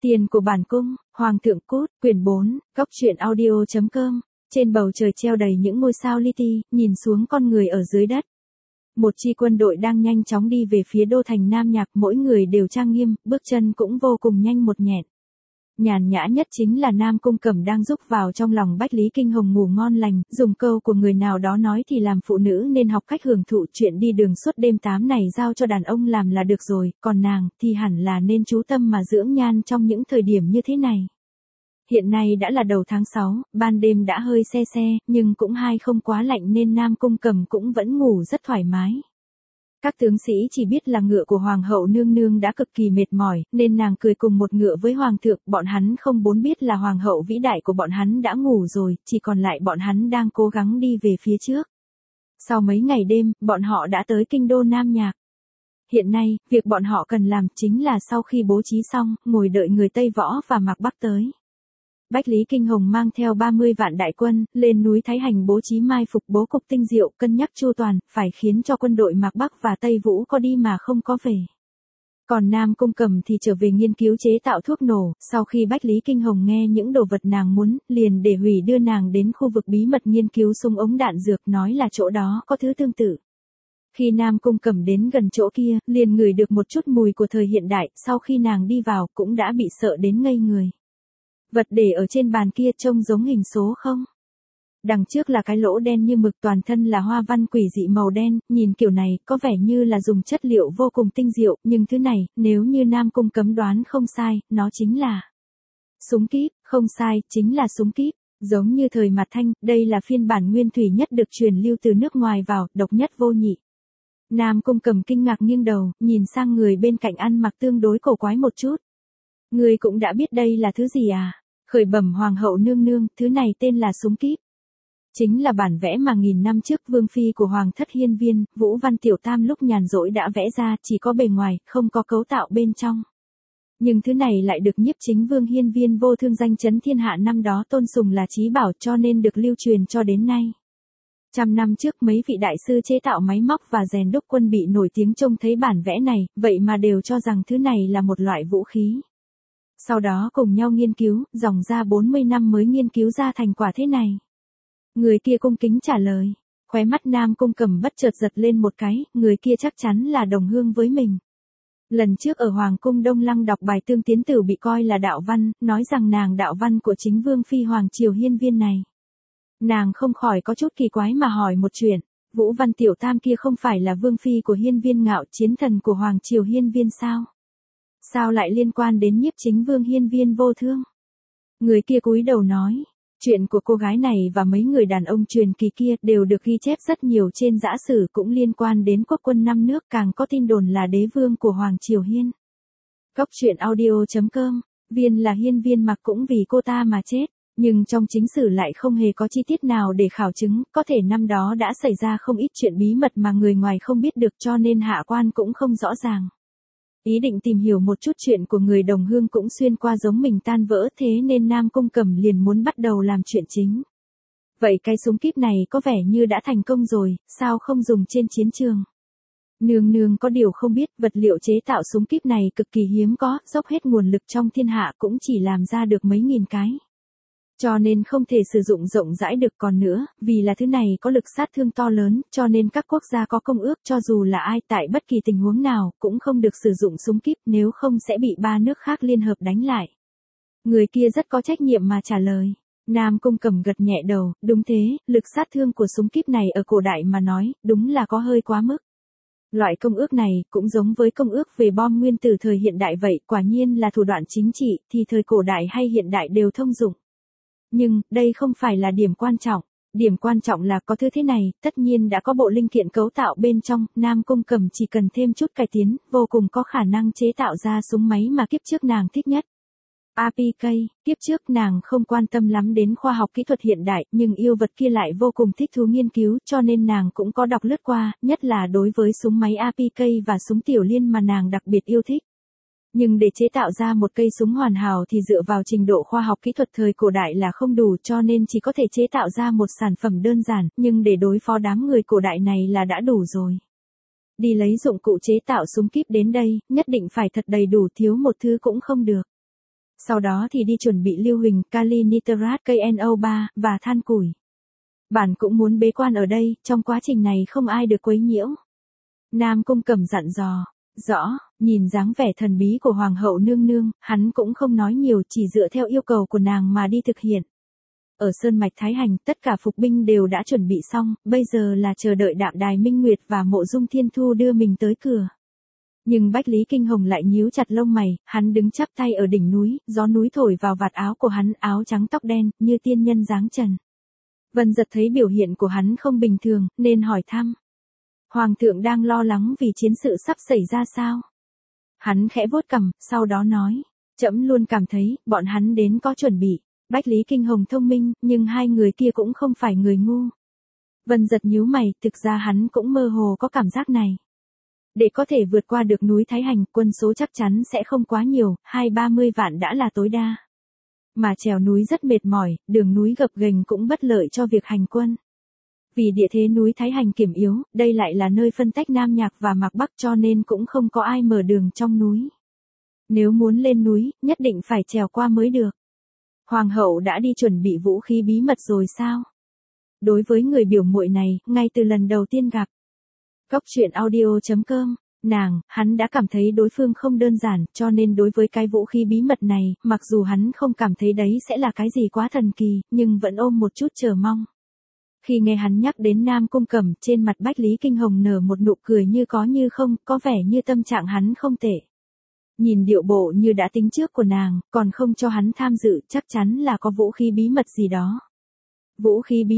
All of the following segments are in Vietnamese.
Tiền của bản cung, Hoàng thượng cút, quyển 4, góc truyện audio.com. Trên bầu trời treo đầy những ngôi sao li ti, nhìn xuống con người ở dưới đất. Một chi quân đội đang nhanh chóng đi về phía đô thành Nam Nhạc, mỗi người đều trang nghiêm, bước chân cũng vô cùng nhanh một nhẹn. Nhàn nhã nhất chính là Nam Cung Cẩm đang rúc vào trong lòng Bách Lý Kinh Hồng ngủ ngon lành, dùng câu của người nào đó nói thì làm phụ nữ nên học cách hưởng thụ, chuyện đi đường suốt đêm 8 này giao cho đàn ông làm là được rồi, còn nàng thì hẳn là nên chú tâm mà dưỡng nhan trong những thời điểm như thế này. Hiện nay đã là đầu tháng 6, ban đêm đã hơi se se, nhưng cũng không quá lạnh nên Nam Cung Cẩm cũng vẫn ngủ rất thoải mái. Các tướng sĩ chỉ biết là ngựa của Hoàng hậu nương nương đã cực kỳ mệt mỏi, nên nàng cười cùng một ngựa với Hoàng thượng, bọn hắn không muốn biết là Hoàng hậu vĩ đại của bọn hắn đã ngủ rồi, chỉ còn lại bọn hắn đang cố gắng đi về phía trước. Sau mấy ngày đêm, bọn họ đã tới kinh đô Nam Nhạc. Hiện nay, việc bọn họ cần làm chính là sau khi bố trí xong, ngồi đợi người Tây Võ và Mạc Bắc tới. Bách Lý Kinh Hồng mang theo 30 vạn đại quân, lên núi Thái Hành bố trí mai phục bố cục tinh diệu, cân nhắc chu toàn, phải khiến cho quân đội Mạc Bắc và Tây Vũ có đi mà không có về. Còn Nam Cung Cẩm thì trở về nghiên cứu chế tạo thuốc nổ, sau khi Bách Lý Kinh Hồng nghe những đồ vật nàng muốn, liền để hủy đưa nàng đến khu vực bí mật nghiên cứu súng ống đạn dược, nói là chỗ đó có thứ tương tự. Khi Nam Cung Cẩm đến gần chỗ kia, liền ngửi được một chút mùi của thời hiện đại, sau khi nàng đi vào, cũng đã bị sợ đến ngây người. Vật để ở trên bàn kia trông giống hình số không? Đằng trước là cái lỗ đen như mực, toàn thân là hoa văn quỷ dị màu đen, nhìn kiểu này có vẻ như là dùng chất liệu vô cùng tinh diệu, nhưng thứ này, nếu như Nam Cung Cẩm đoán không sai, nó chính là súng kíp, không sai, chính là súng kíp. Giống như thời Mạt Thanh, đây là phiên bản nguyên thủy nhất được truyền lưu từ nước ngoài vào, độc nhất vô nhị. Nam Cung Cẩm kinh ngạc nghiêng đầu, nhìn sang người bên cạnh ăn mặc tương đối cổ quái một chút. Người cũng đã biết đây là thứ gì à? Khởi bẩm Hoàng hậu nương nương, thứ này tên là súng kíp. Chính là bản vẽ mà nghìn năm trước vương phi của Hoàng thất Hiên Viên, Vũ Văn Tiểu Tam lúc nhàn rỗi đã vẽ ra, chỉ có bề ngoài, không có cấu tạo bên trong. Nhưng thứ này lại được Nhiếp Chính Vương Hiên Viên Vô Thương danh chấn thiên hạ năm đó tôn sùng là chí bảo, cho nên được lưu truyền cho đến nay. Trăm năm trước mấy vị đại sư chế tạo máy móc và rèn đúc quân bị nổi tiếng trông thấy bản vẽ này, vậy mà đều cho rằng thứ này là một loại vũ khí. Sau đó cùng nhau nghiên cứu, dòng ra 40 năm mới nghiên cứu ra thành quả thế này. Người kia cung kính trả lời. Khóe mắt Nam Cung Cẩm bất chợt giật lên một cái, người kia chắc chắn là đồng hương với mình. Lần trước ở Hoàng cung Đông Lăng đọc bài Tương Tiến Tử bị coi là đạo văn, nói rằng nàng đạo văn của chính Vương phi Hoàng triều Hiên Viên này. Nàng không khỏi có chút kỳ quái mà hỏi một chuyện, Vũ Văn Tiểu Tam kia không phải là Vương phi của Hiên Viên Ngạo, chiến thần của Hoàng triều Hiên Viên sao? Sao lại liên quan đến Nhiếp Chính Vương Hiên Viên Vô Thương? Người kia cúi đầu nói, chuyện của cô gái này và mấy người đàn ông truyền kỳ kia đều được ghi chép rất nhiều trên giã sử, cũng liên quan đến quốc quân 5 nước, càng có tin đồn là đế vương của Hoàng triều Hiên. Góc truyện audio.com, Viên là Hiên Viên Mặc cũng vì cô ta mà chết, nhưng trong chính sử lại không hề có chi tiết nào để khảo chứng, có thể năm đó đã xảy ra không ít chuyện bí mật mà người ngoài không biết được, cho nên hạ quan cũng không rõ ràng. Ý định tìm hiểu một chút chuyện của người đồng hương cũng xuyên qua giống mình tan vỡ, thế nên Nam Cung Cẩm liền muốn bắt đầu làm chuyện chính. Vậy cái súng kíp này có vẻ như đã thành công rồi, sao không dùng trên chiến trường? Nương nương có điều không biết, vật liệu chế tạo súng kíp này cực kỳ hiếm có, dốc hết nguồn lực trong thiên hạ cũng chỉ làm ra được mấy nghìn cái. Cho nên không thể sử dụng rộng rãi được, còn nữa, vì là thứ này có lực sát thương to lớn, cho nên các quốc gia có công ước cho dù là ai tại bất kỳ tình huống nào, cũng không được sử dụng súng kíp, nếu không sẽ bị 3 nước khác liên hợp đánh lại. Người kia rất có trách nhiệm mà trả lời. Nam Cung Cẩm gật nhẹ đầu, đúng thế, lực sát thương của súng kíp này ở cổ đại mà nói, đúng là có hơi quá mức. Loại công ước này, cũng giống với công ước về bom nguyên tử thời hiện đại vậy, quả nhiên là thủ đoạn chính trị, thì thời cổ đại hay hiện đại đều thông dụng. Nhưng, đây không phải là điểm quan trọng. Điểm quan trọng là có thứ thế này, tất nhiên đã có bộ linh kiện cấu tạo bên trong, Nam Cung Cẩm chỉ cần thêm chút cải tiến, vô cùng có khả năng chế tạo ra súng máy mà kiếp trước nàng thích nhất. APK, kiếp trước nàng không quan tâm lắm đến khoa học kỹ thuật hiện đại, nhưng yêu vật kia lại vô cùng thích thú nghiên cứu, cho nên nàng cũng có đọc lướt qua, nhất là đối với súng máy APK và súng tiểu liên mà nàng đặc biệt yêu thích. Nhưng để chế tạo ra một cây súng hoàn hảo thì dựa vào trình độ khoa học kỹ thuật thời cổ đại là không đủ, cho nên chỉ có thể chế tạo ra một sản phẩm đơn giản, nhưng để đối phó đám người cổ đại này là đã đủ rồi. Đi lấy dụng cụ chế tạo súng kíp đến đây, nhất định phải thật đầy đủ, thiếu một thứ cũng không được. Sau đó thì đi chuẩn bị lưu huỳnh, kali nitrat, cây NO3, và than củi. Bản cũng muốn bế quan ở đây, trong quá trình này không ai được quấy nhiễu. Nam Cung Cẩm dặn dò. Rõ, nhìn dáng vẻ thần bí của Hoàng hậu nương nương, hắn cũng không nói nhiều, chỉ dựa theo yêu cầu của nàng mà đi thực hiện. Ở Sơn Mạch Thái Hành, tất cả phục binh đều đã chuẩn bị xong, bây giờ là chờ đợi Đạm Đài Minh Nguyệt và Mộ Dung Thiên Thu đưa mình tới cửa. Nhưng Bách Lý Kinh Hồng lại nhíu chặt lông mày, hắn đứng chắp tay ở đỉnh núi, gió núi thổi vào vạt áo của hắn, áo trắng tóc đen, như tiên nhân dáng trần. Vân Giật thấy biểu hiện của hắn không bình thường, nên hỏi thăm. Hoàng thượng đang lo lắng vì chiến sự sắp xảy ra sao? Hắn khẽ vuốt cằm, sau đó nói, trẫm luôn cảm thấy, bọn hắn đến có chuẩn bị. Bách Lý Kinh Hồng thông minh, nhưng hai người kia cũng không phải người ngu. Vân Giật nhíu mày, thực ra hắn cũng mơ hồ có cảm giác này. Để có thể vượt qua được núi Thái Hành, quân số chắc chắn sẽ không quá nhiều, 20-30 vạn đã là tối đa. Mà trèo núi rất mệt mỏi, đường núi gập ghềnh cũng bất lợi cho việc hành quân. Vì địa thế núi Thái Hành kiềm yếu, đây lại là nơi phân tách Nam Nhạc và Mạc Bắc cho nên cũng không có ai mở đường trong núi. Nếu muốn lên núi, nhất định phải trèo qua mới được. Hoàng hậu đã đi chuẩn bị vũ khí bí mật rồi sao? Đối với người biểu muội này, ngay từ lần đầu tiên gặp. Cốc truyện audio.com, hắn đã cảm thấy đối phương không đơn giản, cho nên đối với cái vũ khí bí mật này, mặc dù hắn không cảm thấy đấy sẽ là cái gì quá thần kỳ, nhưng vẫn ôm một chút chờ mong. Khi nghe hắn nhắc đến Nam Cung Cẩm, trên mặt Bách Lý Kinh Hồng nở một nụ cười như có như không, có vẻ như tâm trạng hắn không tệ. Nhìn điệu bộ như đã tính trước của nàng, còn không cho hắn tham dự, chắc chắn là có vũ khí bí mật gì đó. Vũ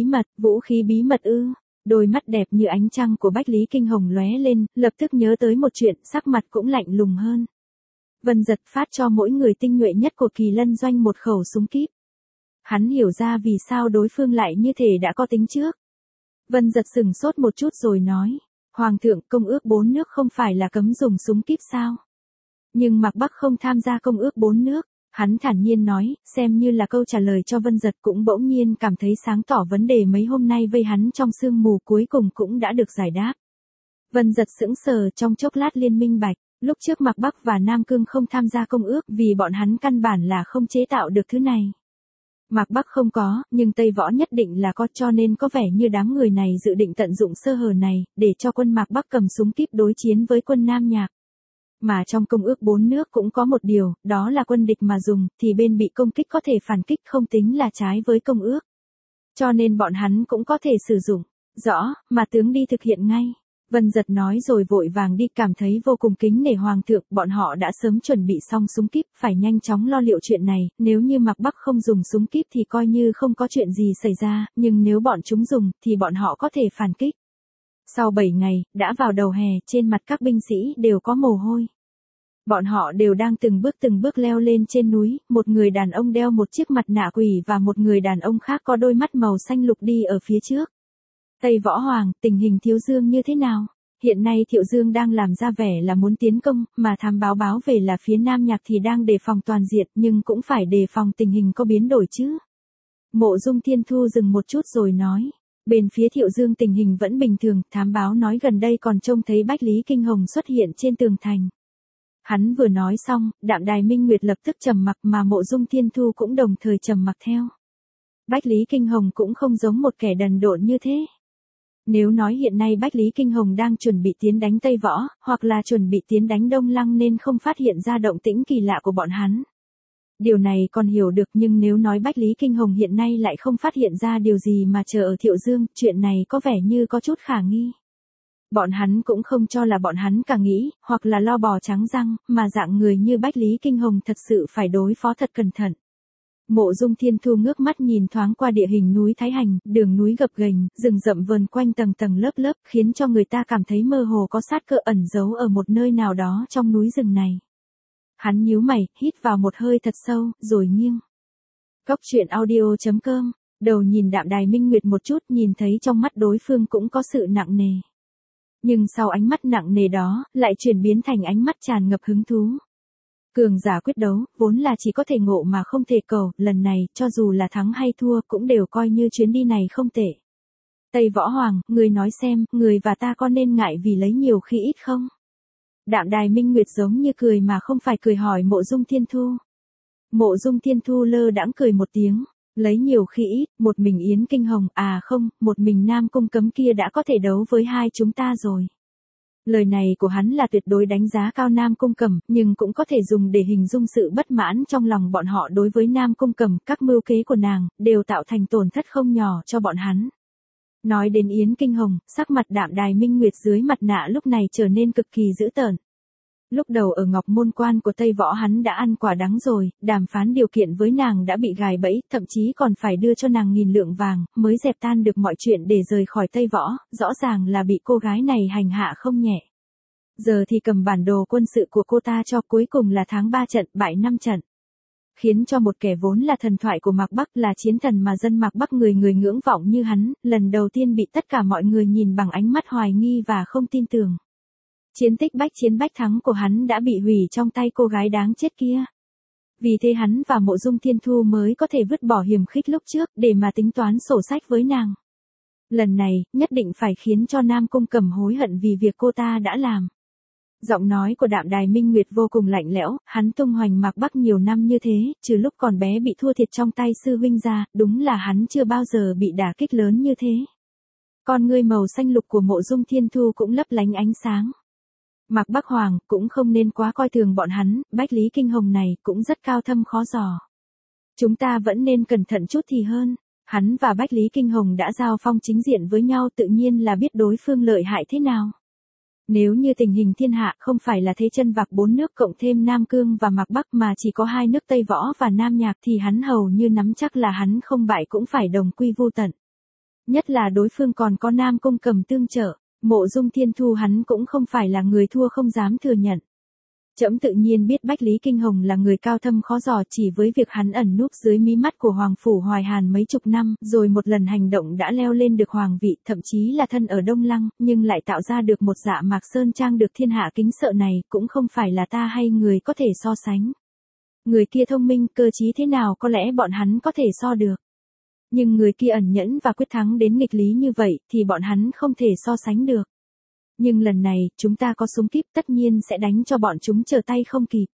khí bí mật ư? Đôi mắt đẹp như ánh trăng của Bách Lý Kinh Hồng lóe lên, lập tức nhớ tới một chuyện, sắc mặt cũng lạnh lùng hơn. Vân Giật phát cho mỗi người tinh nhuệ nhất của Kỳ Lân doanh một khẩu súng kíp. Hắn hiểu ra vì sao đối phương lại như thể đã có tính trước. Vân Giật sửng sốt một chút rồi nói, Hoàng thượng, công ước 4 nước không phải là cấm dùng súng kíp sao? Nhưng Mạc Bắc không tham gia công ước 4 nước. Hắn thản nhiên nói, xem như là câu trả lời cho Vân Giật, cũng bỗng nhiên cảm thấy sáng tỏ vấn đề mấy hôm nay vây hắn trong sương mù cuối cùng cũng đã được giải đáp. Vân Giật sững sờ, trong chốc lát liên minh bạch, lúc trước Mạc Bắc và Nam Cương không tham gia công ước vì bọn hắn căn bản là không chế tạo được thứ này. Mạc Bắc không có, nhưng Tây Võ nhất định là có, cho nên có vẻ như đám người này dự định tận dụng sơ hở này, để cho quân Mạc Bắc cầm súng kíp đối chiến với quân Nam Nhạc. Mà trong công ước 4 nước cũng có một điều, đó là quân địch mà dùng, thì bên bị công kích có thể phản kích, không tính là trái với công ước. Cho nên bọn hắn cũng có thể sử dụng. Rõ, mà tướng đi thực hiện ngay. Vân Giật nói rồi vội vàng đi, cảm thấy vô cùng kính nể Hoàng thượng, bọn họ đã sớm chuẩn bị xong súng kíp, phải nhanh chóng lo liệu chuyện này, nếu như Mạc Bắc không dùng súng kíp thì coi như không có chuyện gì xảy ra, nhưng nếu bọn chúng dùng, thì bọn họ có thể phản kích. Sau 7 ngày, đã vào đầu hè, trên mặt các binh sĩ đều có mồ hôi. Bọn họ đều đang từng bước leo lên trên núi, một người đàn ông đeo một chiếc mặt nạ quỷ và một người đàn ông khác có đôi mắt màu xanh lục đi ở phía trước. Tây Võ Hoàng, tình hình Thiếu Dương như thế nào? Hiện nay Thiệu Dương đang làm ra vẻ là muốn tiến công, mà thám báo về là phía Nam Nhạc thì đang đề phòng toàn diện, nhưng cũng phải đề phòng tình hình có biến đổi chứ. Mộ Dung Thiên Thu dừng một chút rồi nói. Bên phía Thiệu Dương tình hình vẫn bình thường, thám báo nói gần đây còn trông thấy Bách Lý Kinh Hồng xuất hiện trên tường thành. Hắn vừa nói xong, Đạm Đài Minh Nguyệt lập tức trầm mặc, mà Mộ Dung Thiên Thu cũng đồng thời trầm mặc theo. Bách Lý Kinh Hồng cũng không giống một kẻ đần độn như thế. Nếu nói hiện nay Bách Lý Kinh Hồng đang chuẩn bị tiến đánh Tây Võ, hoặc là chuẩn bị tiến đánh Đông Lăng nên không phát hiện ra động tĩnh kỳ lạ của bọn hắn. Điều này còn hiểu được, nhưng nếu nói Bách Lý Kinh Hồng hiện nay lại không phát hiện ra điều gì mà chờ ở Thiệu Dương, chuyện này có vẻ như có chút khả nghi. Bọn hắn cũng không cho là bọn hắn cả nghĩ, hoặc là lo bò trắng răng, mà dạng người như Bách Lý Kinh Hồng thật sự phải đối phó thật cẩn thận. Mộ Dung Thiên Thu ngước mắt nhìn thoáng qua địa hình núi Thái Hành, đường núi gập ghềnh, rừng rậm vờn quanh tầng tầng lớp lớp, khiến cho người ta cảm thấy mơ hồ có sát cơ ẩn giấu ở một nơi nào đó trong núi rừng này. Hắn nhíu mày, hít vào một hơi thật sâu, rồi nghiêng. Cốc truyện audio.com, đầu nhìn Đạm Đài Minh Nguyệt một chút, nhìn thấy trong mắt đối phương cũng có sự nặng nề. Nhưng sau ánh mắt nặng nề đó, lại chuyển biến thành ánh mắt tràn ngập hứng thú. Cường giả quyết đấu, vốn là chỉ có thể ngộ mà không thể cầu, lần này, cho dù là thắng hay thua, cũng đều coi như chuyến đi này không tệ. Tây Võ Hoàng, người nói xem, người và ta có nên ngại vì lấy nhiều khi ít không? Đạm Đài Minh Nguyệt giống như cười mà không phải cười hỏi Mộ Dung Thiên Thu. Mộ Dung Thiên Thu lơ đãng cười một tiếng, lấy nhiều khi ít, một mình Yến Kinh Hồng, à không, một mình Nam Cung Cấm kia đã có thể đấu với hai chúng ta rồi. Lời này của hắn là tuyệt đối đánh giá cao Nam Cung Cẩm, nhưng cũng có thể dùng để hình dung sự bất mãn trong lòng bọn họ đối với Nam Cung Cẩm, các mưu kế của nàng, đều tạo thành tổn thất không nhỏ cho bọn hắn. Nói đến Yến Kinh Hồng, sắc mặt Đạm Đài Minh Nguyệt dưới mặt nạ lúc này trở nên cực kỳ dữ tợn. Lúc đầu ở Ngọc Môn Quan của Tây Võ hắn đã ăn quả đắng rồi, đàm phán điều kiện với nàng đã bị gài bẫy, thậm chí còn phải đưa cho nàng 1000 lượng vàng, mới dẹp tan được mọi chuyện để rời khỏi Tây Võ, rõ ràng là bị cô gái này hành hạ không nhẹ. Giờ thì cầm bản đồ quân sự của cô ta cho, cuối cùng là thắng 3 trận, bại 5 trận. Khiến cho một kẻ vốn là thần thoại của Mạc Bắc, là chiến thần mà dân Mạc Bắc người người ngưỡng vọng như hắn, lần đầu tiên bị tất cả mọi người nhìn bằng ánh mắt hoài nghi và không tin tưởng. Chiến tích bách chiến bách thắng của hắn đã bị hủy trong tay cô gái đáng chết kia. Vì thế hắn và Mộ Dung Thiên Thu mới có thể vứt bỏ hiềm khích lúc trước để mà tính toán sổ sách với nàng. Lần này, nhất định phải khiến cho Nam Cung Cẩm hối hận vì việc cô ta đã làm. Giọng nói của Đạm Đài Minh Nguyệt vô cùng lạnh lẽo, hắn tung hoành Mạc Bắc nhiều năm như thế, trừ lúc còn bé bị thua thiệt trong tay sư huynh ra, đúng là hắn chưa bao giờ bị đả kích lớn như thế. Con ngươi màu xanh lục của Mộ Dung Thiên Thu cũng lấp lánh ánh sáng. Mạc Bắc Hoàng cũng không nên quá coi thường bọn hắn, Bách Lý Kinh Hồng này cũng rất cao thâm khó dò. Chúng ta vẫn nên cẩn thận chút thì hơn. Hắn và Bách Lý Kinh Hồng đã giao phong chính diện với nhau, tự nhiên là biết đối phương lợi hại thế nào. Nếu như tình hình thiên hạ không phải là thế chân vạc 4 nước cộng thêm Nam Cương và Mạc Bắc mà chỉ có 2 nước Tây Võ và Nam Nhạc thì hắn hầu như nắm chắc là hắn không bại cũng phải đồng quy vu tận. Nhất là đối phương còn có Nam Cung Cẩm tương trợ, Mộ Dung Thiên Thu hắn cũng không phải là người thua không dám thừa nhận. Trẫm tự nhiên biết Bách Lý Kinh Hồng là người cao thâm khó dò, chỉ với việc hắn ẩn núp dưới mí mắt của Hoàng Phủ Hoài Hàn mấy chục năm, rồi một lần hành động đã leo lên được hoàng vị, thậm chí là thân ở Đông Lăng, nhưng lại tạo ra được một Dạ Mạc Sơn Trang được thiên hạ kính sợ này, cũng không phải là ta hay người có thể so sánh. Người kia thông minh, cơ trí thế nào có lẽ bọn hắn có thể so được. Nhưng người kia ẩn nhẫn và quyết thắng đến nghịch lý như vậy, thì bọn hắn không thể so sánh được. Nhưng lần này, chúng ta có súng kíp tất nhiên sẽ đánh cho bọn chúng trở tay không kịp.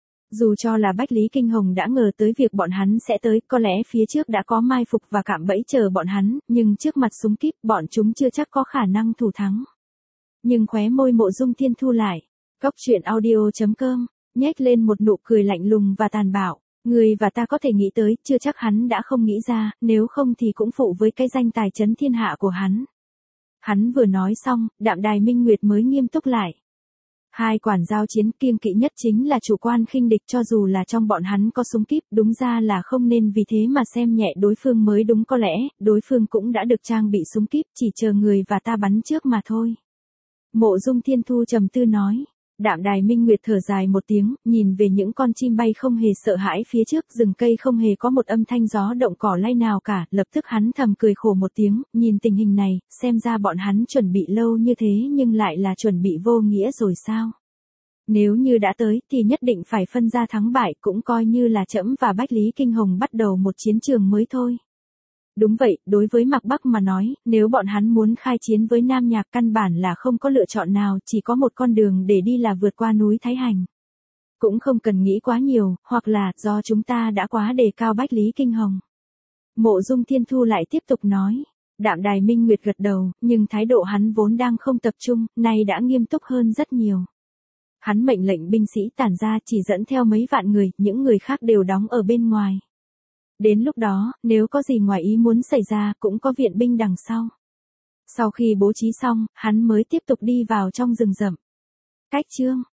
Dù cho là Bách Lý Kinh Hồng đã ngờ tới việc bọn hắn sẽ tới, có lẽ phía trước đã có mai phục và cạm bẫy chờ bọn hắn, nhưng trước mặt súng kíp bọn chúng chưa chắc có khả năng thủ thắng. Nhưng khóe môi Mộ Dung Thiên Thu lại, Cóc Truyện Audio.com, nhếch lên một nụ cười lạnh lùng và tàn bạo. Người và ta có thể nghĩ tới, chưa chắc hắn đã không nghĩ ra, nếu không thì cũng phụ với cái danh tài trấn thiên hạ của hắn. Hắn vừa nói xong, Đạm Đài Minh Nguyệt mới nghiêm túc lại. Hai quản giao chiến kiêng kỵ nhất chính là chủ quan khinh địch, cho dù là trong bọn hắn có súng kíp, đúng ra là không nên vì thế mà xem nhẹ đối phương mới đúng, có lẽ, đối phương cũng đã được trang bị súng kíp, chỉ chờ người và ta bắn trước mà thôi. Mộ Dung Thiên Thu trầm tư nói. Đạm Đài Minh Nguyệt thở dài một tiếng, nhìn về những con chim bay không hề sợ hãi phía trước, rừng cây không hề có một âm thanh gió động cỏ lay nào cả, lập tức hắn thầm cười khổ một tiếng, nhìn tình hình này, xem ra bọn hắn chuẩn bị lâu như thế nhưng lại là chuẩn bị vô nghĩa rồi sao? Nếu như đã tới thì nhất định phải phân ra thắng bại, cũng coi như là trẫm và Bách Lý Kinh Hồng bắt đầu một chiến trường mới thôi. Đúng vậy, đối với Mạc Bắc mà nói, nếu bọn hắn muốn khai chiến với Nam Nhạc căn bản là không có lựa chọn nào, chỉ có một con đường để đi là vượt qua núi Thái Hành. Cũng không cần nghĩ quá nhiều, hoặc là do chúng ta đã quá đề cao Bách Lý Kinh Hồng. Mộ Dung Thiên Thu lại tiếp tục nói. Đạm Đài Minh Nguyệt gật đầu, nhưng thái độ hắn vốn đang không tập trung, nay đã nghiêm túc hơn rất nhiều. Hắn mệnh lệnh binh sĩ tản ra, chỉ dẫn theo mấy vạn người, những người khác đều đóng ở bên ngoài. Đến lúc đó, nếu có gì ngoài ý muốn xảy ra, cũng có viện binh đằng sau. Sau khi bố trí xong, hắn mới tiếp tục đi vào trong rừng rậm. Cách chương